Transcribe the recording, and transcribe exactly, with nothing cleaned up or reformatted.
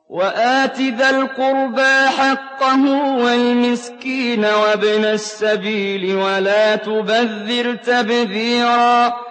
وآت ذا القربى حقه والمسكين وابن السبيل ولا تبذر تبذيرا